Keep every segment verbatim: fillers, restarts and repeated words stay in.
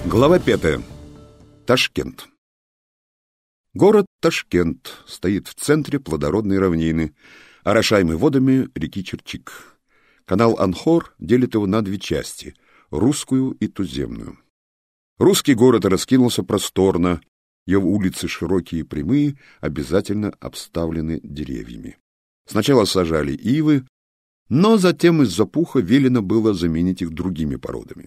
Глава пятая. Ташкент. Город Ташкент стоит в центре плодородной равнины, орошаемой водами реки Черчик. Канал Анхор делит его на две части — русскую и туземную. Русский город раскинулся просторно, его улицы широкие и прямые, обязательно обставлены деревьями. Сначала сажали ивы, но затем из-за пуха велено было заменить их другими породами.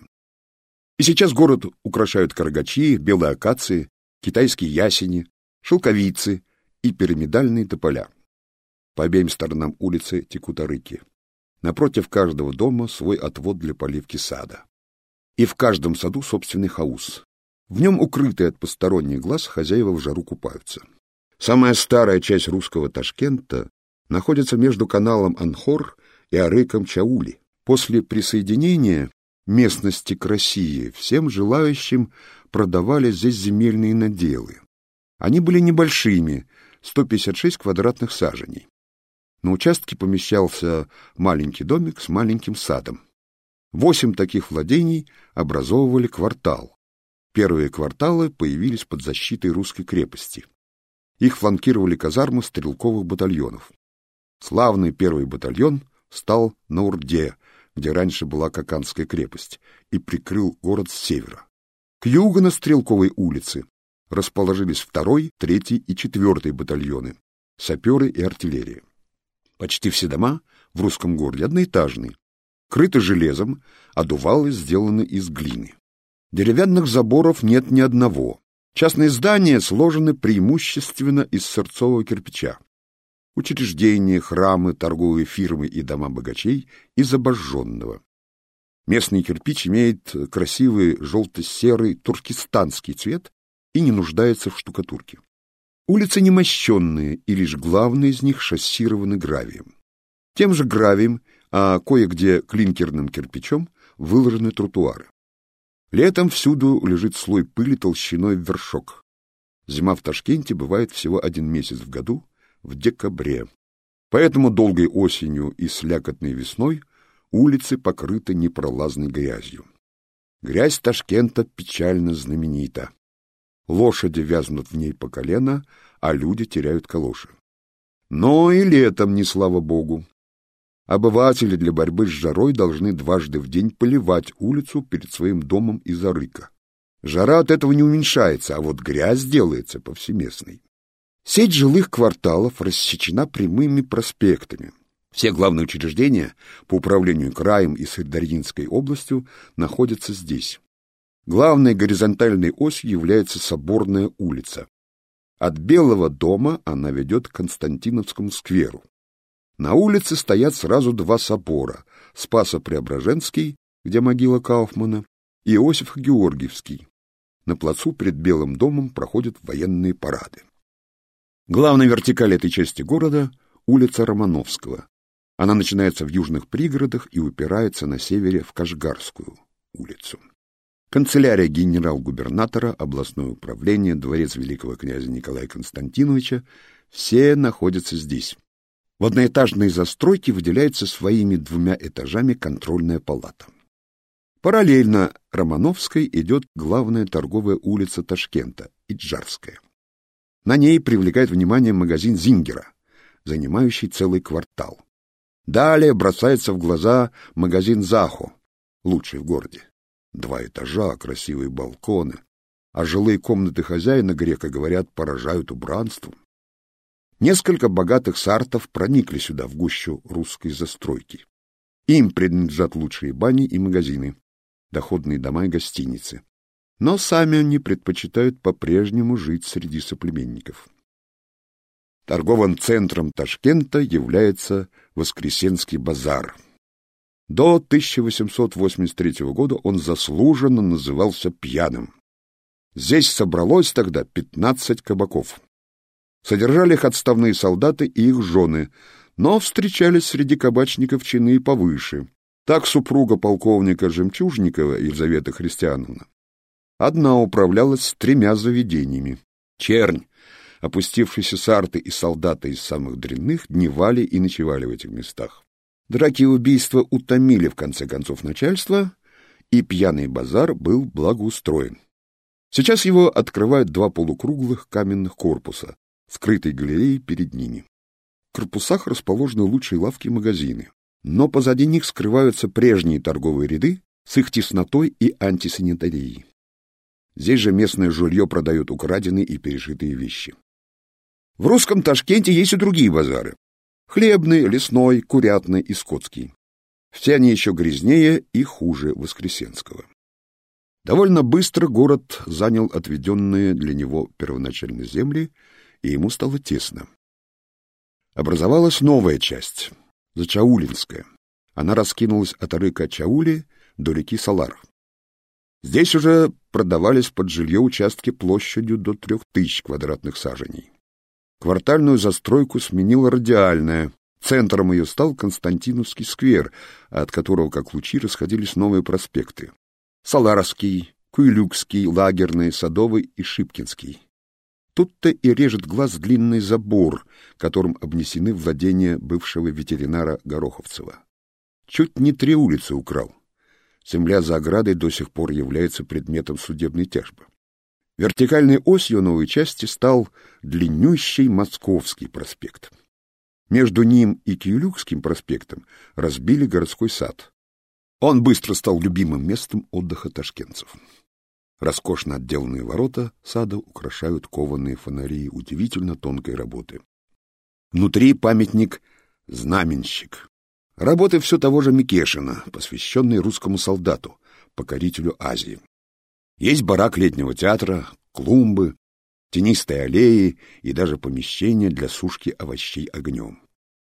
И сейчас город украшают каргачи, белые акации, китайские ясени, шелковицы и пирамидальные тополя. По обеим сторонам улицы текут арыки. Напротив каждого дома свой отвод для поливки сада. И в каждом саду собственный хаус. В нем, укрытые от посторонних глаз, хозяева в жару купаются. Самая старая часть русского Ташкента находится между каналом Анхор и арыком Чаули. После присоединения местности к России всем желающим продавали здесь земельные наделы. Они были небольшими, сто пятьдесят шесть квадратных саженей. На участке помещался маленький домик с маленьким садом. Восемь таких владений образовывали квартал. Первые кварталы появились под защитой русской крепости. Их фланкировали казармы стрелковых батальонов. Славный первый батальон встал на Урде, где раньше была Каканская крепость, и прикрыл город с севера. К югу на Стрелковой улице расположились второй, третий и четвертый батальоны, саперы и артиллерия. Почти все дома в русском городе одноэтажные, крыты железом, а дувалы сделаны из глины. Деревянных заборов нет ни одного. Частные здания сложены преимущественно из сырцового кирпича. Учреждения, храмы, торговые фирмы и дома богачей из обожженного. Местный кирпич имеет красивый желто-серый туркестанский цвет и не нуждается в штукатурке. Улицы немощенные, и лишь главные из них шоссированы гравием. Тем же гравием, а кое-где клинкерным кирпичом, выложены тротуары. Летом всюду лежит слой пыли толщиной в вершок. Зима в Ташкенте бывает всего один месяц в году, в декабре. Поэтому долгой осенью и слякотной весной улицы покрыты непролазной грязью. Грязь Ташкента печально знаменита. Лошади вязнут в ней по колено, а люди теряют калоши. Но и летом не слава богу. Обыватели для борьбы с жарой должны дважды в день поливать улицу перед своим домом из арыка. Жара от этого не уменьшается, а вот грязь делается повсеместной. Сеть жилых кварталов рассечена прямыми проспектами. Все главные учреждения по управлению краем и Сырдарьинской областью находятся здесь. Главной горизонтальной осью является Соборная улица. От Белого дома она ведет к Константиновскому скверу. На улице стоят сразу два собора — Спасо-Преображенский, где могила Кауфмана, и Иосифо-Георгиевский. На плацу перед Белым домом проходят военные парады. Главная вертикаль этой части города — улица Романовского. Она начинается в южных пригородах и упирается на севере в Кашгарскую улицу. Канцелярия генерал-губернатора, областное управление, дворец великого князя Николая Константиновича — все находятся здесь. В одноэтажной застройке выделяется своими двумя этажами контрольная палата. Параллельно Романовской идет главная торговая улица Ташкента — Иджарская. На ней привлекает внимание магазин Зингера, занимающий целый квартал. Далее бросается в глаза магазин Захо, лучший в городе. Два этажа, красивые балконы, а жилые комнаты хозяина, грека говорят, поражают убранством. Несколько богатых сартов проникли сюда в гущу русской застройки. Им принадлежат лучшие бани и магазины, доходные дома и гостиницы. Но сами они предпочитают по-прежнему жить среди соплеменников. Торговым центром Ташкента является Воскресенский базар. До тысяча восемьсот восемьдесят третьего года он заслуженно назывался Пьяным. Здесь собралось тогда пятнадцать кабаков. Содержали их отставные солдаты и их жены, но встречались среди кабачников чины и повыше. Так супруга полковника Жемчужникова Елизавета Христиановна одна управлялась тремя заведениями. Чернь, опустившиеся сарты и солдаты из самых дрянных дневали и ночевали в этих местах. Драки и убийства утомили в конце концов начальство, и пьяный базар был благоустроен. Сейчас его открывают два полукруглых каменных корпуса, скрытой галереей перед ними. В корпусах расположены лучшие лавки и магазины, но позади них скрываются прежние торговые ряды с их теснотой и антисанитарией. Здесь же местное жулье продает украденные и перешитые вещи. В русском Ташкенте есть и другие базары. Хлебный, лесной, курятный и скотский. Все они еще грязнее и хуже Воскресенского. Довольно быстро город занял отведенные для него первоначально земли, и ему стало тесно. Образовалась новая часть, Зачаулинская. Она раскинулась от арыка Чаули до реки Салар. Здесь уже продавались под жилье участки площадью до трех тысяч квадратных саженей. Квартальную застройку сменила радиальная. Центром ее стал Константиновский сквер, от которого, как лучи, расходились новые проспекты. Саларовский, Куйлюкский, Лагерный, Садовый и Шипкинский. Тут-то и режет глаз длинный забор, которым обнесены владения бывшего ветеринара Гороховцева. Чуть не три улицы украл. Земля за оградой до сих пор является предметом судебной тяжбы. Вертикальной осью новой части стал длиннющий Московский проспект. Между ним и Киюлюкским проспектом разбили городской сад. Он быстро стал любимым местом отдыха ташкентцев. Роскошно отделанные ворота сада украшают кованые фонари удивительно тонкой работы. Внутри памятник «Знаменщик». Работы все того же Микешина, посвященный русскому солдату, покорителю Азии. Есть барак летнего театра, клумбы, тенистые аллеи и даже помещение для сушки овощей огнем.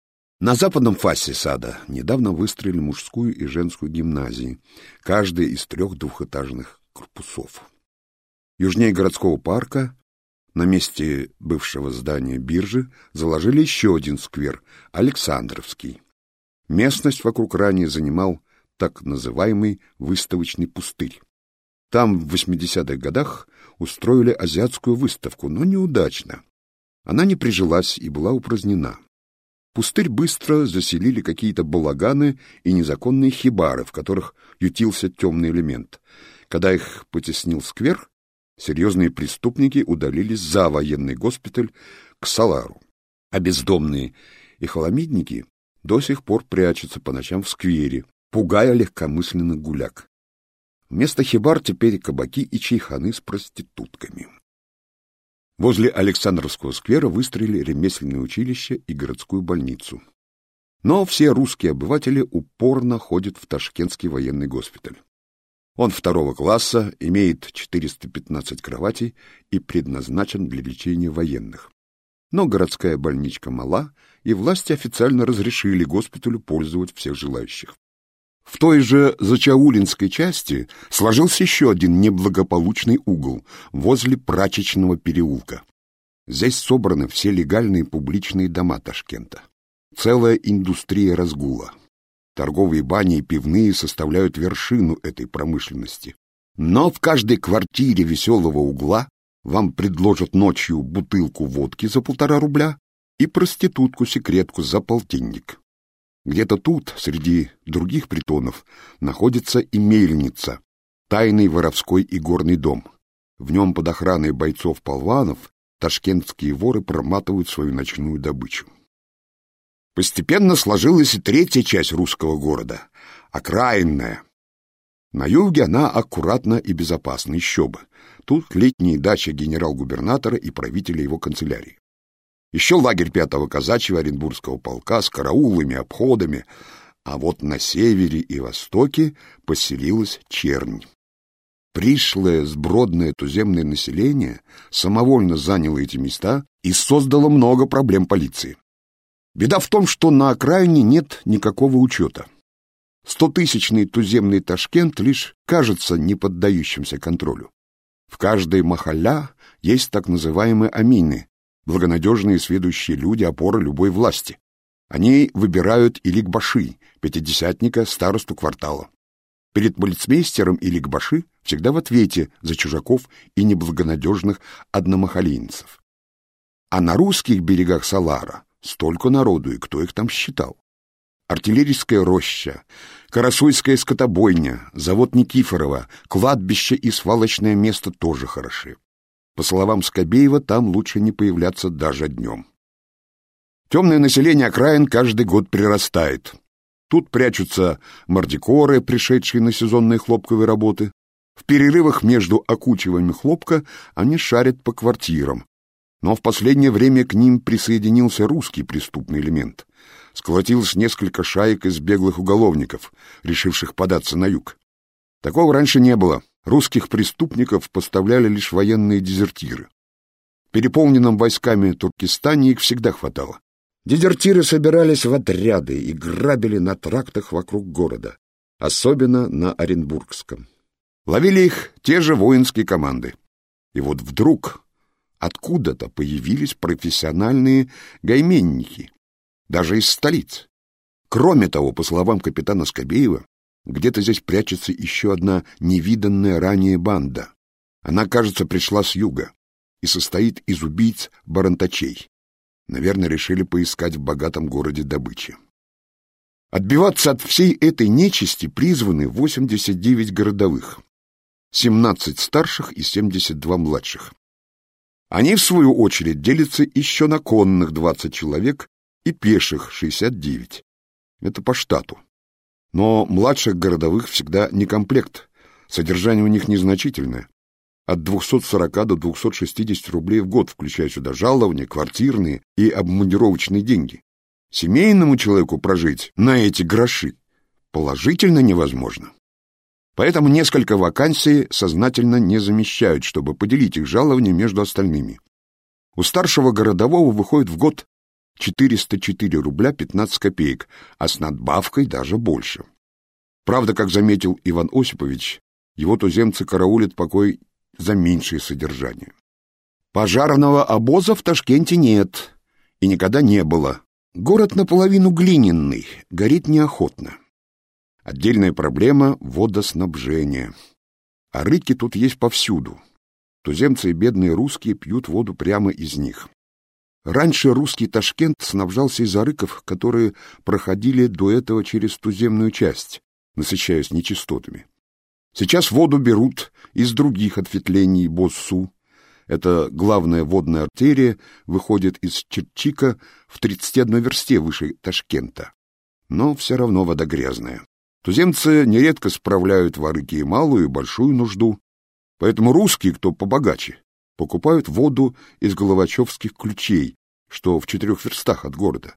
На западном фасе сада недавно выстроили мужскую и женскую гимназии, каждая из трех двухэтажных корпусов. Южнее городского парка, на месте бывшего здания биржи, заложили еще один сквер – Александровский. Местность вокруг ранее занимал так называемый выставочный пустырь. Там в восьмидесятых годах устроили азиатскую выставку, но неудачно. Она не прижилась и была упразднена. Пустырь быстро заселили какие-то балаганы и незаконные хибары, в которых ютился темный элемент. Когда их потеснил сквер, серьезные преступники удалились за военный госпиталь к Салару, а бездомные и холомидники до сих пор прячутся по ночам в сквере, пугая легкомысленных гуляк. Вместо хибар теперь кабаки и чайханы с проститутками. Возле Александровского сквера выстроили ремесленное училище и городскую больницу. Но все русские обыватели упорно ходят в Ташкентский военный госпиталь. Он второго класса, имеет четыреста пятнадцать кроватей и предназначен для лечения военных. Но городская больничка мала, и власти официально разрешили госпиталю пользовать всех желающих. В той же Зачаулинской части сложился еще один неблагополучный угол возле прачечного переулка. Здесь собраны все легальные публичные дома Ташкента. Целая индустрия разгула. Торговые бани и пивные составляют вершину этой промышленности. Но в каждой квартире веселого угла вам предложат ночью бутылку водки за полтора рубля и проститутку-секретку за полтинник. Где-то тут, среди других притонов, находится и мельница, тайный воровской и горный дом. В нем под охраной бойцов-полванов ташкентские воры проматывают свою ночную добычу. Постепенно сложилась и третья часть русского города — окраинная. На юге она аккуратна и безопасна, еще бы. Тут летние дачи генерал-губернатора и правителя его канцелярии. Еще лагерь пятого казачьего Оренбургского полка с караулами, обходами, а вот на севере и востоке поселилась чернь. Пришлое сбродное туземное население самовольно заняло эти места и создало много проблем полиции. Беда в том, что на окраине нет никакого учета. Стотысячный туземный Ташкент лишь кажется не поддающимся контролю. В каждой махалля есть так называемые амины, благонадежные сведущие люди, опора любой власти. Они выбирают илик-баши, пятидесятника, старосту квартала. Перед полицмейстером илик-баши всегда в ответе за чужаков и неблагонадежных одномахалинцев. А на русских берегах Салара столько народу, и кто их там считал? артиллерийская роща, Карасуйская скотобойня, завод Никифорова, кладбище и свалочное место тоже хороши. По словам Скобеева, там лучше не появляться даже днем. Темное население окраин каждый год прирастает. Тут прячутся мордикоры, пришедшие на сезонные хлопковые работы. В перерывах между окучивами хлопка они шарят по квартирам. Но в последнее время к ним присоединился русский преступный элемент. Сколотилось несколько шаек из беглых уголовников, решивших податься на юг. Такого раньше не было. Русских преступников поставляли лишь военные дезертиры. В переполненном войсками Туркестане их всегда хватало. Дезертиры собирались в отряды и грабили на трактах вокруг города, особенно на Оренбургском. Ловили их те же воинские команды. И вот вдруг откуда-то появились профессиональные гайменники, даже из столиц. Кроме того, по словам капитана Скобеева, где-то здесь прячется еще одна невиданная ранее банда. Она, кажется, пришла с юга и состоит из убийц-барантачей. Наверное, решили поискать в богатом городе добычи. Отбиваться от всей этой нечисти призваны восемьдесят девять городовых, семнадцать старших и семьдесят два младших. Они, в свою очередь, делятся еще на конных двадцать человек и пеших шестьдесят девять. Это по штату. Но младших городовых всегда не комплект, содержание у них незначительное. От двухсот сорока до двухсот шестидесяти рублей в год, включая сюда жалования, квартирные и обмундировочные деньги. Семейному человеку прожить на эти гроши положительно невозможно. Поэтому несколько вакансий сознательно не замещают, чтобы поделить их жалования между остальными. У старшего городового выходит в год четыреста четыре рубля пятнадцать копеек, а с надбавкой даже больше. Правда, как заметил Иван Осипович, его туземцы караулят покой за меньшее содержание. Пожарного обоза в Ташкенте нет и никогда не было. Город наполовину глиняный, горит неохотно. Отдельная проблема — водоснабжение. А рыки тут есть повсюду. Туземцы и бедные русские пьют воду прямо из них. Раньше русский Ташкент снабжался из арыков, которые проходили до этого через туземную часть, насыщаясь нечистотами. Сейчас воду берут из других ответвлений Боссу. Это главная водная артерия, выходит из Черчика в тридцати одной версте выше Ташкента. Но все равно вода грязная. Туземцы нередко справляют в арыке и малую, и большую нужду. Поэтому русские, кто побогаче, покупают воду из головачевских ключей, что в четырех верстах от города.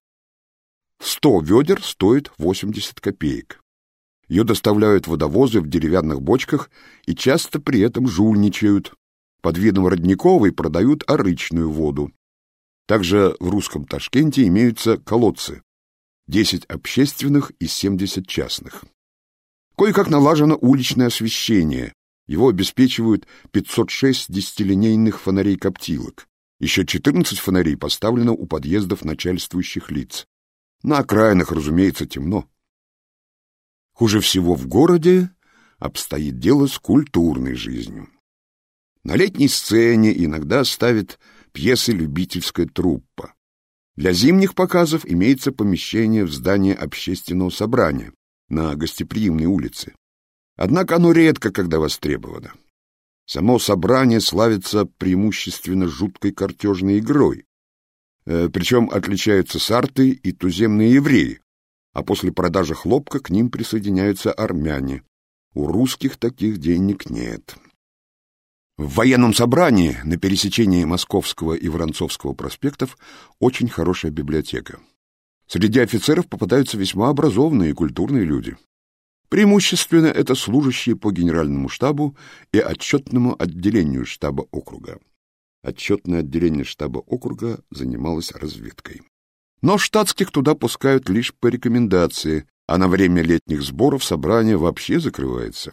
Сто ведер стоит восемьдесят копеек. Ее доставляют водовозы в деревянных бочках и часто при этом жульничают. Под видом родниковой продают арычную воду. Также в русском Ташкенте имеются колодцы. десять общественных и семьдесят частных. Кое-как налажено уличное освещение. Его обеспечивают пятьсот шесть десятилинейных фонарей-коптилок. Еще четырнадцать фонарей поставлено у подъездов начальствующих лиц. На окраинах, разумеется, темно. Хуже всего в городе обстоит дело с культурной жизнью. На летней сцене иногда ставят пьесы любительская труппа. Для зимних показов имеется помещение в здании общественного собрания на гостеприимной улице. Однако оно редко когда востребовано. Само собрание славится преимущественно жуткой картежной игрой. Э, причем отличаются сарты и туземные евреи, а после продажи хлопка к ним присоединяются армяне. У русских таких денег нет. В военном собрании на пересечении Московского и Воронцовского проспектов очень хорошая библиотека. Среди офицеров попадаются весьма образованные и культурные люди. Преимущественно это служащие по генеральному штабу и отчетному отделению штаба округа. Отчетное отделение штаба округа занималось разведкой. Но штатских туда пускают лишь по рекомендации, а на время летних сборов собрание вообще закрывается.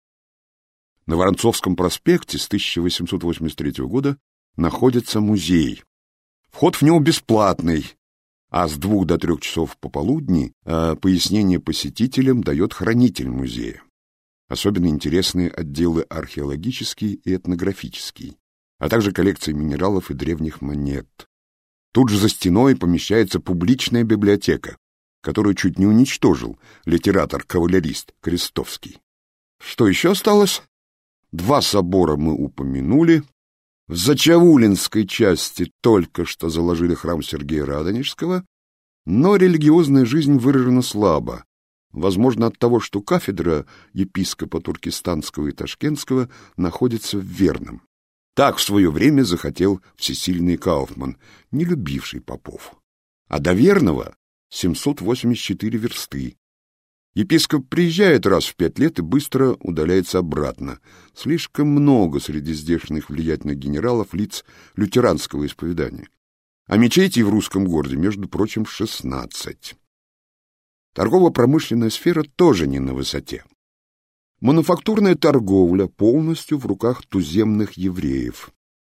На Воронцовском проспекте с тысяча восемьсот восемьдесят третьего года находится музей. Вход в него бесплатный, а с двух до трех часов пополудни а, пояснение посетителям дает хранитель музея. Особенно интересны отделы археологический и этнографический, а также коллекции минералов и древних монет. Тут же за стеной помещается публичная библиотека, которую чуть не уничтожил литератор-кавалерист Крестовский. Что еще осталось? Два собора мы упомянули. В Зачавулинской части только что заложили храм Сергия Радонежского, но религиозная жизнь выражена слабо. Возможно, от того, что кафедра епископа Туркестанского и Ташкентского находится в Верном. Так в свое время захотел всесильный Кауфман, не любивший попов. А до Верного семьсот восемьдесят четыре версты. Епископ приезжает раз в пять лет и быстро удаляется обратно. Слишком много среди здешних влиятельных генералов лиц лютеранского исповедания. А мечетей в русском городе, между прочим, шестнадцать. Торгово-промышленная сфера тоже не на высоте. Мануфактурная торговля полностью в руках туземных евреев.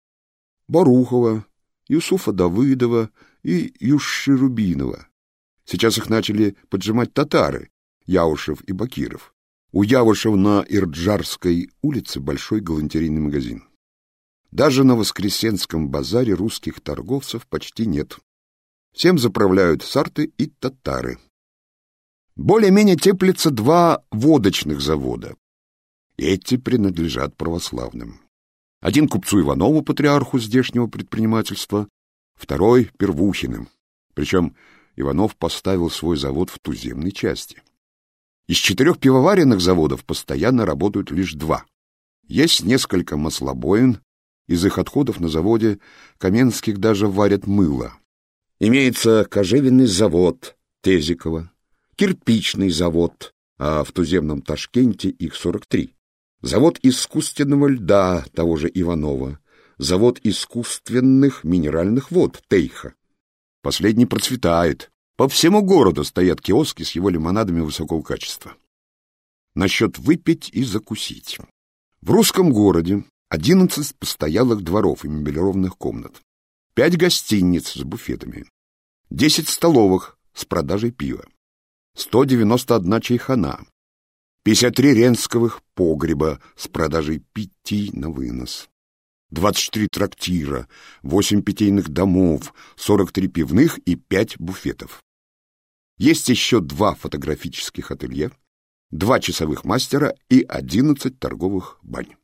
Барухова, Юсуфа Давыдова и Юшши-Рубинова. Сейчас их начали поджимать татары, Яушев и Бакиров. У Яушев на Ирджарской улице большой галантерейный магазин. Даже на Воскресенском базаре русских торговцев почти нет. Всем заправляют сарты и татары. Более-менее теплятся два водочных завода. Эти принадлежат православным. Один купцу Иванову, патриарху здешнего предпринимательства, второй — Первухиным. Причем Иванов поставил свой завод в туземной части. Из четырех пивоваренных заводов постоянно работают лишь два. Есть несколько маслобоин, из их отходов на заводе Каменских даже варят мыло. Имеется кожевенный завод Тезикова, кирпичный завод, а в туземном Ташкенте их сорок три. Завод искусственного льда того же Иванова, завод искусственных минеральных вод Тейха. Последний процветает. По всему городу стоят киоски с его лимонадами высокого качества. Насчет выпить и закусить. В русском городе одиннадцать постоялых дворов и меблированных комнат, пять гостиниц с буфетами, десять столовых с продажей пива, сто девяносто одна чайхана, пятьдесят три ренсковых погреба с продажей питий на вынос, двадцать четыре трактира, восемь питейных домов, сорок три пивных и пять буфетов. Есть еще два фотографических ателье, два часовых мастера и одиннадцать торговых бань.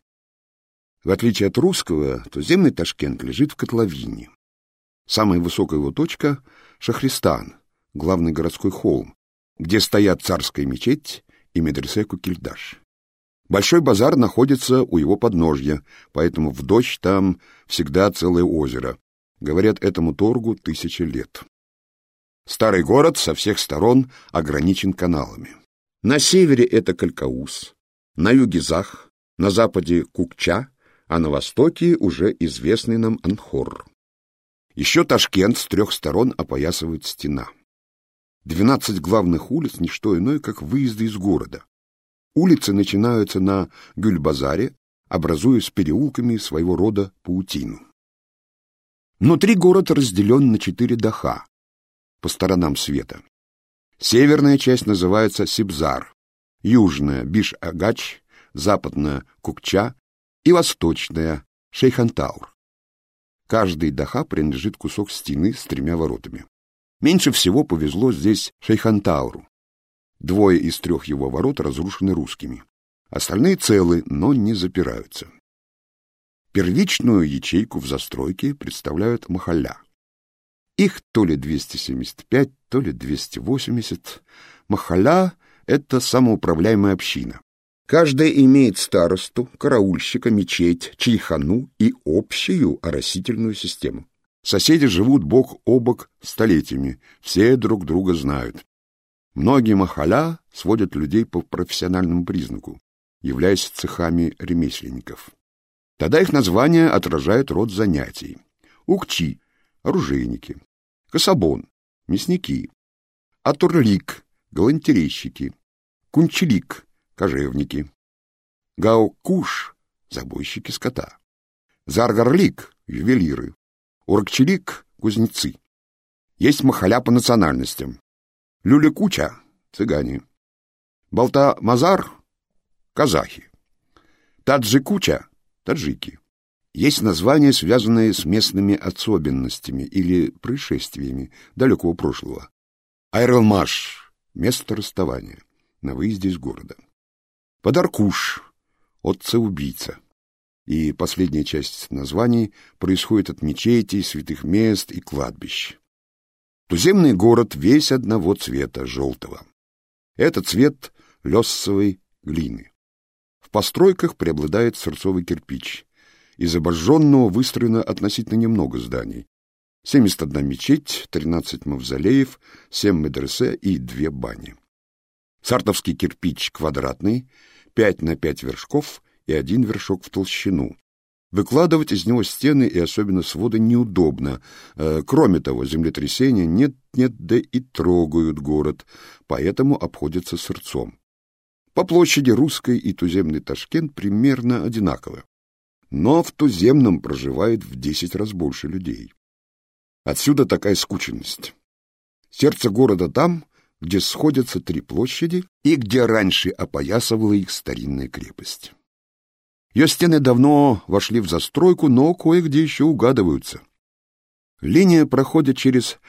В отличие от русского, туземный Ташкент лежит в котловине. Самая высокая его точка — Шахристан, главный городской холм, где стоят царская мечеть и медресе Кукильдаш. Большой базар находится у его подножья, поэтому в дождь там всегда целое озеро. Говорят, этому торгу тысячи лет. Старый город со всех сторон ограничен каналами. На севере это Калькаус, на юге Зах, на западе Кукча, а на востоке уже известный нам Анхор. Еще Ташкент с трех сторон опоясывает стена. Двенадцать главных улиц — ничто иное, как выезды из города. Улицы начинаются на Гюльбазаре, образуясь переулками своего рода паутину. Внутри город разделен на четыре даха по сторонам света. Северная часть называется Сибзар, южная — Биш-Агач, западная — Кукча и восточная — Шейхантаур. Каждый даха принадлежит кусок стены с тремя воротами. Меньше всего повезло здесь Шейхантауру. Двое из трех его ворот разрушены русскими. Остальные целы, но не запираются. Первичную ячейку в застройке представляют махалля. Их то ли двести семьдесят пять, то ли двести восемьдесят. Махалля — это самоуправляемая община. Каждая имеет старосту, караульщика, мечеть, чайхану и общую оросительную систему. Соседи живут бок о бок столетиями, все друг друга знают. Многие махалля сводят людей по профессиональному признаку, являясь цехами ремесленников. Тогда их название отражает род занятий. Укчи — оружейники, кособон — мясники, атурлик — галантерейщики, кунчелик — кожевники, гаукуш — забойщики скота, заргарлик — ювелиры, уракчелик — кузнецы. Есть махалля по национальностям. Люликуча — цыгане, Балта-Мазар — казахи, Таджикуча — таджики. Есть названия, связанные с местными особенностями или происшествиями далекого прошлого. Айралмаш место расставания, на выезде из города. Падаркуш, отца-убийца. И последняя часть названий происходит от мечетей, святых мест и кладбищ. Туземный город весь одного цвета, желтого. Это цвет лёссовой глины. В постройках преобладает сырцовый кирпич. Из обожженного выстроено относительно немного зданий. семьдесят одна мечеть, тринадцать мавзолеев, семь медресе и две бани. Сартовский кирпич квадратный, пять на пять вершков и один вершок в толщину. Выкладывать из него стены и особенно своды неудобно. Э, кроме того, землетрясения нет-нет, да и трогают город, поэтому обходятся сырцом. По площади русской и туземный Ташкент примерно одинаковы. Но в туземном проживает в десять раз больше людей. Отсюда такая скученность. Сердце города там, где сходятся три площади и где раньше опоясывала их старинная крепость. Ее стены давно вошли в застройку, но кое-где еще угадываются. Линия проходит через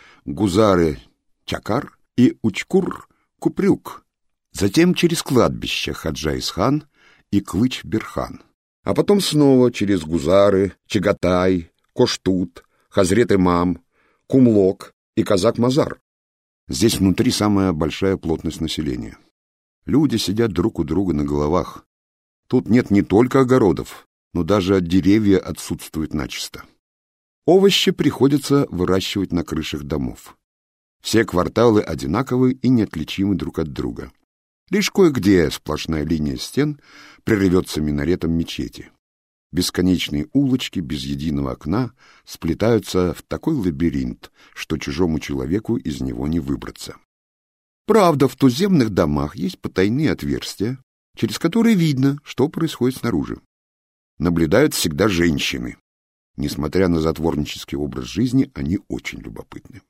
Гузары-Чакар и Учкур-Купрюк, затем через кладбище Хаджа-Исхан и Клыч-Берхан, а потом снова через Гузары, Чагатай, Коштут, Хазрет-Имам, Кумлок и Казак-Мазар. Здесь внутри самая большая плотность населения. Люди сидят друг у друга на головах. Тут нет не только огородов, но даже деревья отсутствуют начисто. Овощи приходится выращивать на крышах домов. Все кварталы одинаковы и неотличимы друг от друга. Лишь кое-где сплошная линия стен прервется минаретом мечети. Бесконечные улочки без единого окна сплетаются в такой лабиринт, что чужому человеку из него не выбраться. Правда, в туземных домах есть потайные отверстия, через которые видно, что происходит снаружи. Наблюдают всегда женщины. Несмотря на затворнический образ жизни, они очень любопытны.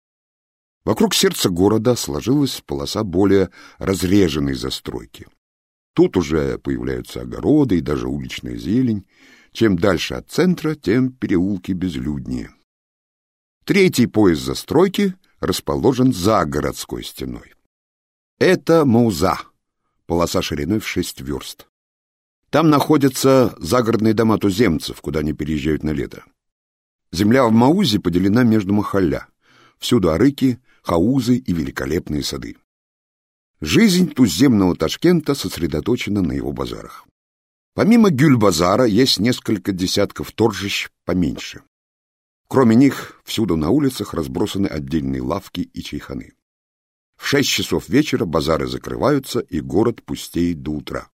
Вокруг сердца города сложилась полоса более разреженной застройки. Тут уже появляются огороды и даже уличная зелень. Чем дальше от центра, тем переулки безлюднее. Третий пояс застройки расположен за городской стеной. Это Мауза, полоса шириной в шесть верст. Там находятся загородные дома туземцев, куда они переезжают на лето. Земля в Маузе поделена между махалля. Всюду арыки, хаузы и великолепные сады. Жизнь туземного Ташкента сосредоточена на его базарах. Помимо Гюль-базара есть несколько десятков торжищ поменьше. Кроме них, всюду на улицах разбросаны отдельные лавки и чайханы. В шесть часов вечера базары закрываются, и город пустеет до утра.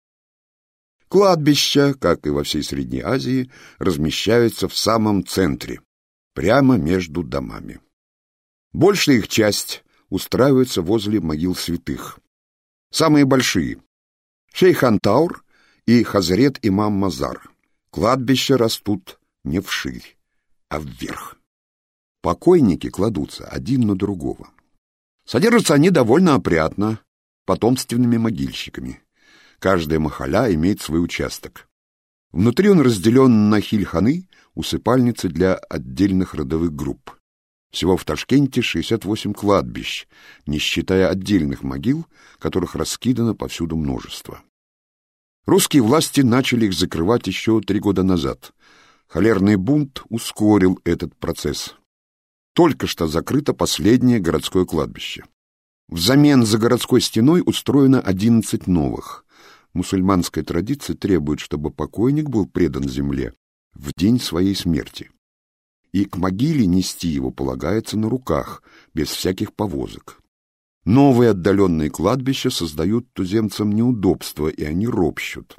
Кладбища, как и во всей Средней Азии, размещаются в самом центре, прямо между домами. Большая их часть устраивается возле могил святых. Самые большие — Шейх-Антаур и Хазрет-Имам-Мазар. Кладбища растут не вширь, а вверх. Покойники кладутся один на другого. Содержатся они довольно опрятно, потомственными могильщиками. Каждая махалля имеет свой участок. Внутри он разделен на хильханы, усыпальницы для отдельных родовых групп. Всего в Ташкенте шестьдесят восемь кладбищ, не считая отдельных могил, которых раскидано повсюду множество. Русские власти начали их закрывать еще три года назад. Холерный бунт ускорил этот процесс. Только что закрыто последнее городское кладбище. Взамен за городской стеной устроено одиннадцать новых. Мусульманская традиция требует, чтобы покойник был предан земле в день своей смерти. И к могиле нести его полагается на руках, без всяких повозок. Новые отдаленные кладбища создают туземцам неудобства, и они ропщут.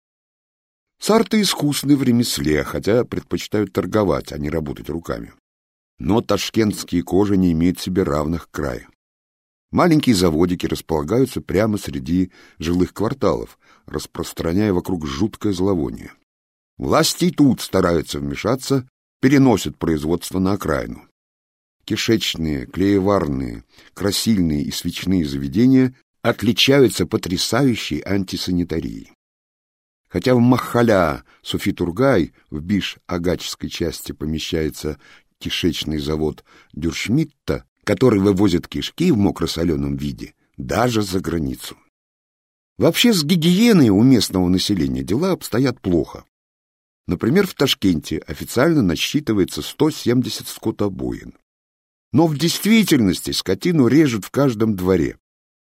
Сарты искусны в ремесле, хотя предпочитают торговать, а не работать руками. Но ташкентские кожи не имеют себе равных края. Маленькие заводики располагаются прямо среди жилых кварталов, распространяя вокруг жуткое зловоние. Власти и тут стараются вмешаться, переносят производство на окраину. Кишечные, клееварные, красильные и свечные заведения отличаются потрясающей антисанитарией. Хотя в Махаля Суфи-Тургай в Биш-Агачской части помещается кишечный завод Дюршмитта, который вывозит кишки в мокросоленом виде, даже за границу. Вообще с гигиеной у местного населения дела обстоят плохо. Например, в Ташкенте официально насчитывается сто семьдесят скотобоин. Но в действительности скотину режут в каждом дворе,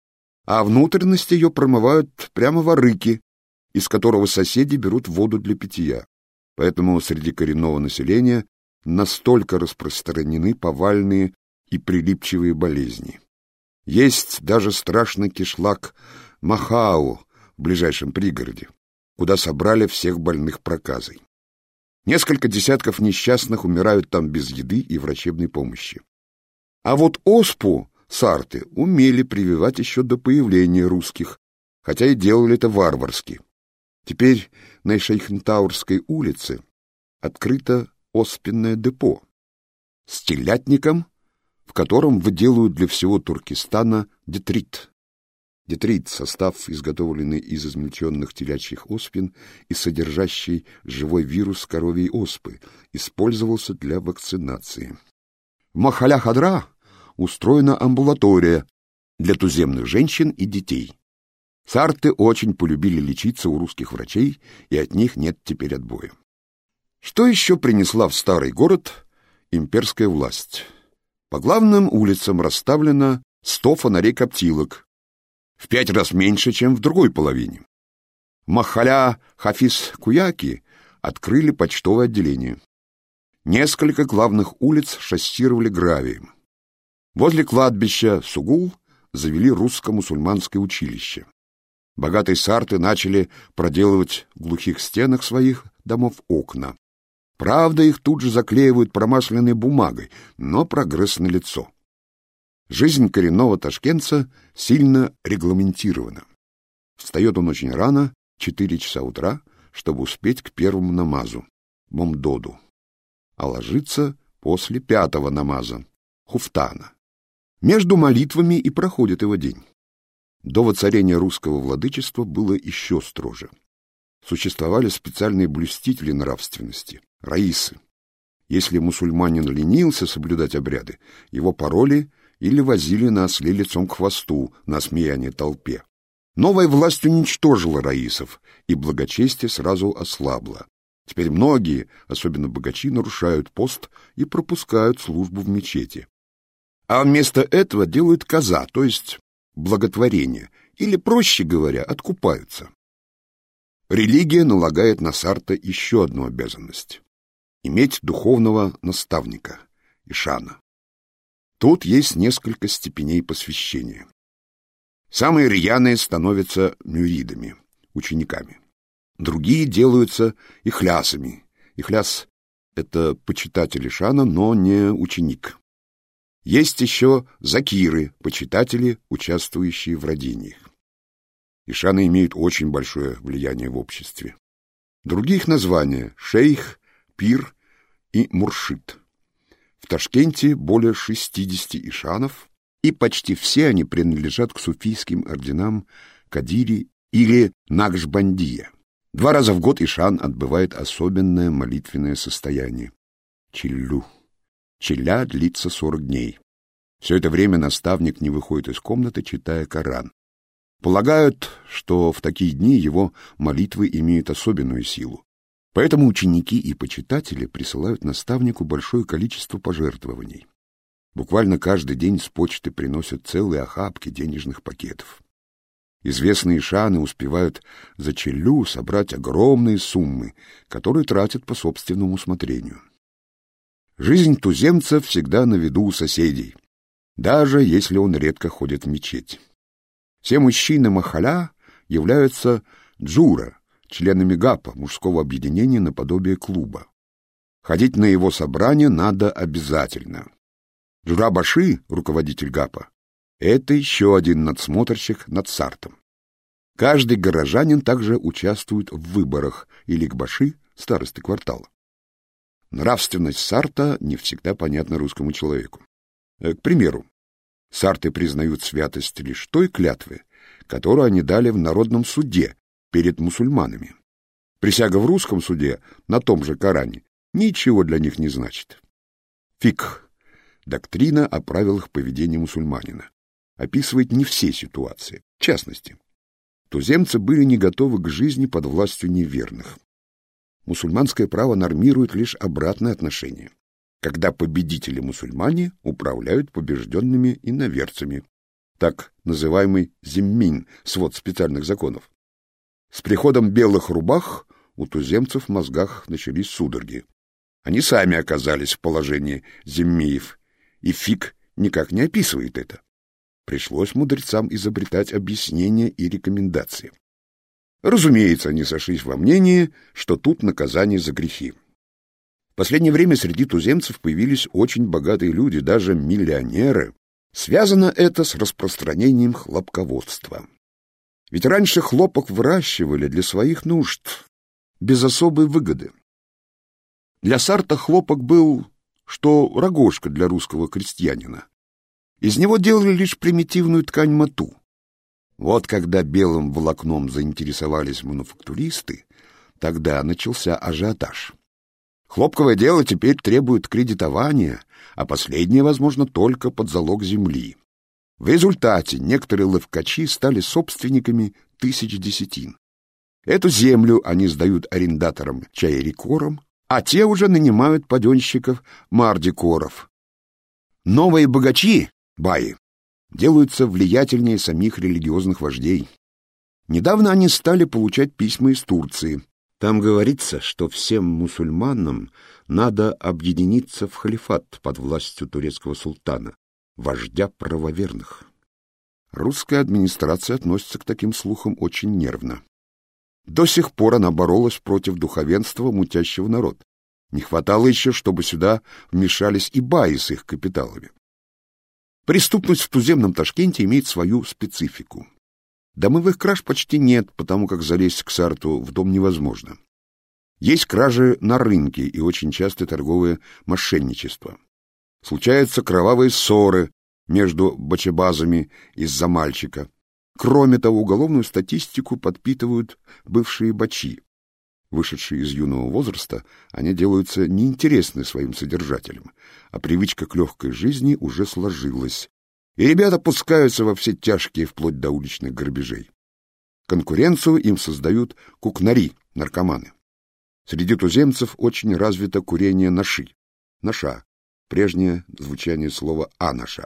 а внутренности ее промывают прямо в арыке, из которого соседи берут воду для питья. Поэтому среди коренного населения настолько распространены повальные и прилипчивые болезни. Есть даже страшный кишлак Махау в ближайшем пригороде, куда собрали всех больных проказой. Несколько десятков несчастных умирают там без еды и врачебной помощи. А вот оспу сарты умели прививать еще до появления русских, хотя и делали это варварски. Теперь на Шейхентаурской улице открыто оспенное депо с телятником, в котором выделывают для всего Туркестана детрит. Детрит — состав, изготовленный из измельченных телячьих оспин и содержащий живой вирус коровьей оспы, использовался для вакцинации. В Махаля-Хадра устроена амбулатория для туземных женщин и детей. Сарты очень полюбили лечиться у русских врачей, и от них нет теперь отбоя. Что еще принесла в старый город имперская власть? По главным улицам расставлено сто фонарей-коптилок, в пять раз меньше, чем в другой половине. Махаля Хафиз-Куяки открыли почтовое отделение. Несколько главных улиц шоссировали гравием. Возле кладбища Сугул завели русско-мусульманское училище. Богатые сарты начали проделывать в глухих стенах своих домов окна. Правда, их тут же заклеивают промасленной бумагой, но прогресс налицо. Жизнь коренного ташкентца сильно регламентирована. Встает он очень рано, четыре часа утра, чтобы успеть к первому намазу, момдоду, а ложится после пятого намаза, хуфтана. Между молитвами и проходит его день. До воцарения русского владычества было еще строже. Существовали специальные блюстители нравственности, раисы. Если мусульманин ленился соблюдать обряды, его пороли или возили на осле лицом к хвосту на смеяние толпе. Новая власть уничтожила раисов, и благочестие сразу ослабло. Теперь многие, особенно богачи, нарушают пост и пропускают службу в мечети. А вместо этого делают каза, то есть благотворение, или, проще говоря, откупаются. Религия налагает на сарта еще одну обязанность — иметь духовного наставника, ишана. Тут есть несколько степеней посвящения. Самые рьяные становятся мюридами, учениками. Другие делаются ихлясами. Ихляс — это почитатель ишана, но не ученик. Есть еще закиры, почитатели, участвующие в родениях. Ишаны имеют очень большое влияние в обществе. Других названия — шейх, пир и муршид. В Ташкенте более шестидесяти ишанов, и почти все они принадлежат к суфийским орденам Кадири или Накшбандия. Два раза в год ишан отбывает особенное молитвенное состояние — чиллю. Челя длится сорок дней. Все это время наставник не выходит из комнаты, читая Коран. Полагают, что в такие дни его молитвы имеют особенную силу. Поэтому ученики и почитатели присылают наставнику большое количество пожертвований. Буквально каждый день с почты приносят целые охапки денежных пакетов. Известные ишаны успевают за челю собрать огромные суммы, которые тратят по собственному усмотрению. Жизнь туземца всегда на виду у соседей, даже если он редко ходит в мечеть. Все мужчины Махаля являются джура, членами гапа, мужского объединения наподобие клуба. Ходить на его собрание надо обязательно. Джура-баши, руководитель гапа, это еще один надсмотрщик над сартом. Каждый горожанин также участвует в выборах или ликбаши, старосты квартала. Нравственность сарта не всегда понятна русскому человеку. К примеру, сарты признают святость лишь той клятвы, которую они дали в народном суде перед мусульманами. Присяга в русском суде на том же Коране ничего для них не значит. Фикх — доктрина о правилах поведения мусульманина. описывает не все ситуации. В частности, туземцы были не готовы к жизни под властью неверных. Мусульманское право нормирует лишь обратное отношение, когда победители-мусульмане управляют побежденными иноверцами, так называемый зиммин, свод специальных законов. С приходом белых рубах у туземцев в мозгах начались судороги. Они сами оказались в положении зиммиев, и фиг никак не описывает это. Пришлось мудрецам изобретать объяснения и рекомендации. Разумеется, они сошлись во мнении, что тут наказание за грехи. В последнее время среди туземцев появились очень богатые люди, даже миллионеры. Связано это с распространением хлопководства. Ведь раньше хлопок выращивали для своих нужд, без особой выгоды. Для Сарта хлопок был, что рогожка для русского крестьянина. Из него делали лишь примитивную ткань мату. Вот когда белым волокном заинтересовались мануфактуристы, тогда начался ажиотаж. Хлопковое дело теперь требует кредитования, а последнее возможно только под залог земли. В результате некоторые ловкачи стали собственниками тысяч десятин. Эту землю они сдают арендаторам чайрикорам, а те уже нанимают паденщиков мардикоров. Новые богачи, баи, делаются влиятельнее самих религиозных вождей. Недавно они стали получать письма из Турции. Там говорится, что всем мусульманам надо объединиться в халифат под властью турецкого султана, вождя правоверных. Русская администрация относится к таким слухам очень нервно. До сих пор она боролась против духовенства, мутящего народ. Не хватало еще, чтобы сюда вмешались и баи с их капиталами. Преступность в туземном Ташкенте имеет свою специфику. Домовых краж почти нет, потому как залезть к Сарту в дом невозможно. Есть кражи на рынке и очень часто торговое мошенничество. Случаются кровавые ссоры между бачебазами из-за мальчика. Кроме того, уголовную статистику подпитывают бывшие бачи. Вышедшие из юного возраста, они делаются неинтересны своим содержателям, а привычка к легкой жизни уже сложилась. И ребята пускаются во все тяжкие, вплоть до уличных грабежей. Конкуренцию им создают кукнари, наркоманы. Среди туземцев очень развито курение наши, наша, прежнее звучание слова анаша,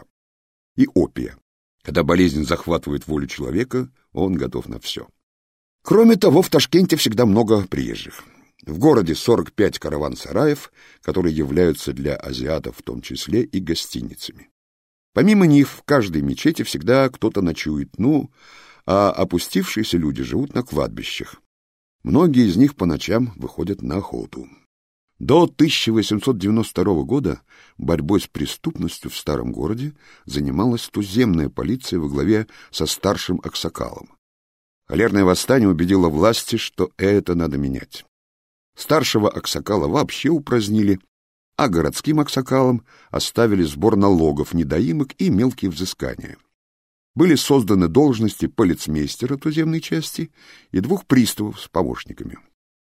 и опия. Когда болезнь захватывает волю человека, он готов на все. Кроме того, в Ташкенте всегда много приезжих. В городе сорок пять караван-сараев, которые являются для азиатов в том числе и гостиницами. Помимо них в каждой мечети всегда кто-то ночует, ну, а опустившиеся люди живут на кладбищах. Многие из них по ночам выходят на охоту. До тысяча восемьсот девяносто второго года борьбой с преступностью в старом городе занималась туземная полиция во главе со старшим аксакалом. Холерное восстание убедило власти, что это надо менять. Старшего аксакала вообще упразднили, а городским аксакалам оставили сбор налогов, недоимок и мелкие взыскания. Были созданы должности полицмейстера туземной части и двух приставов с помощниками.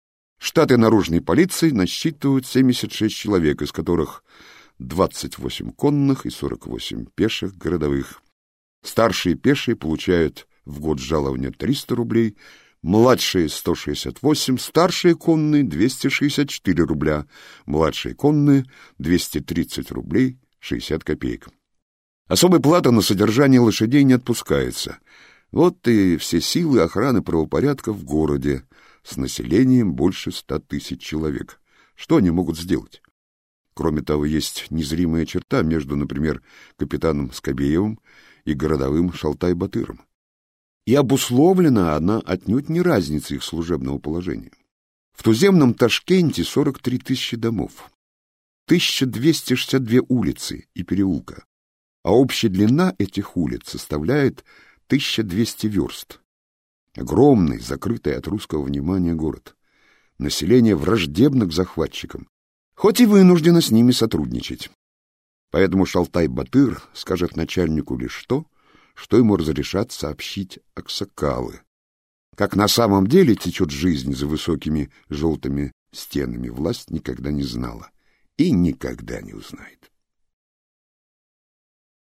Штаты наружной полиции насчитывают семьдесят шесть человек, из которых двадцать восемь конных и сорок восемь пеших городовых. Старшие пешие получают в год жалование триста рублей, младшие — сто шестьдесят восемь, старшие конные — двести шестьдесят четыре рубля, младшие конные — двести тридцать рублей шестьдесят копеек. Особой платы на содержание лошадей не отпускается. Вот и все силы охраны правопорядка в городе с населением больше ста тысяч человек. Что они могут сделать? Кроме того, есть незримая черта между, например, капитаном Скобеевым и городовым Шалтай-Батыром. И обусловлена она отнюдь не разницей их служебного положения. В туземном Ташкенте сорок три тысячи домов, тысяча двести шестьдесят две улицы и переулка, а общая длина этих улиц составляет тысяча двести верст. Огромный, закрытый от русского внимания город. Население враждебно к захватчикам, хоть и вынуждено с ними сотрудничать. Поэтому Шалтай-Батыр скажет начальнику лишь то, что ему разрешат сообщить аксакалы. Как на самом деле течет жизнь за высокими желтыми стенами, власть никогда не знала и никогда не узнает.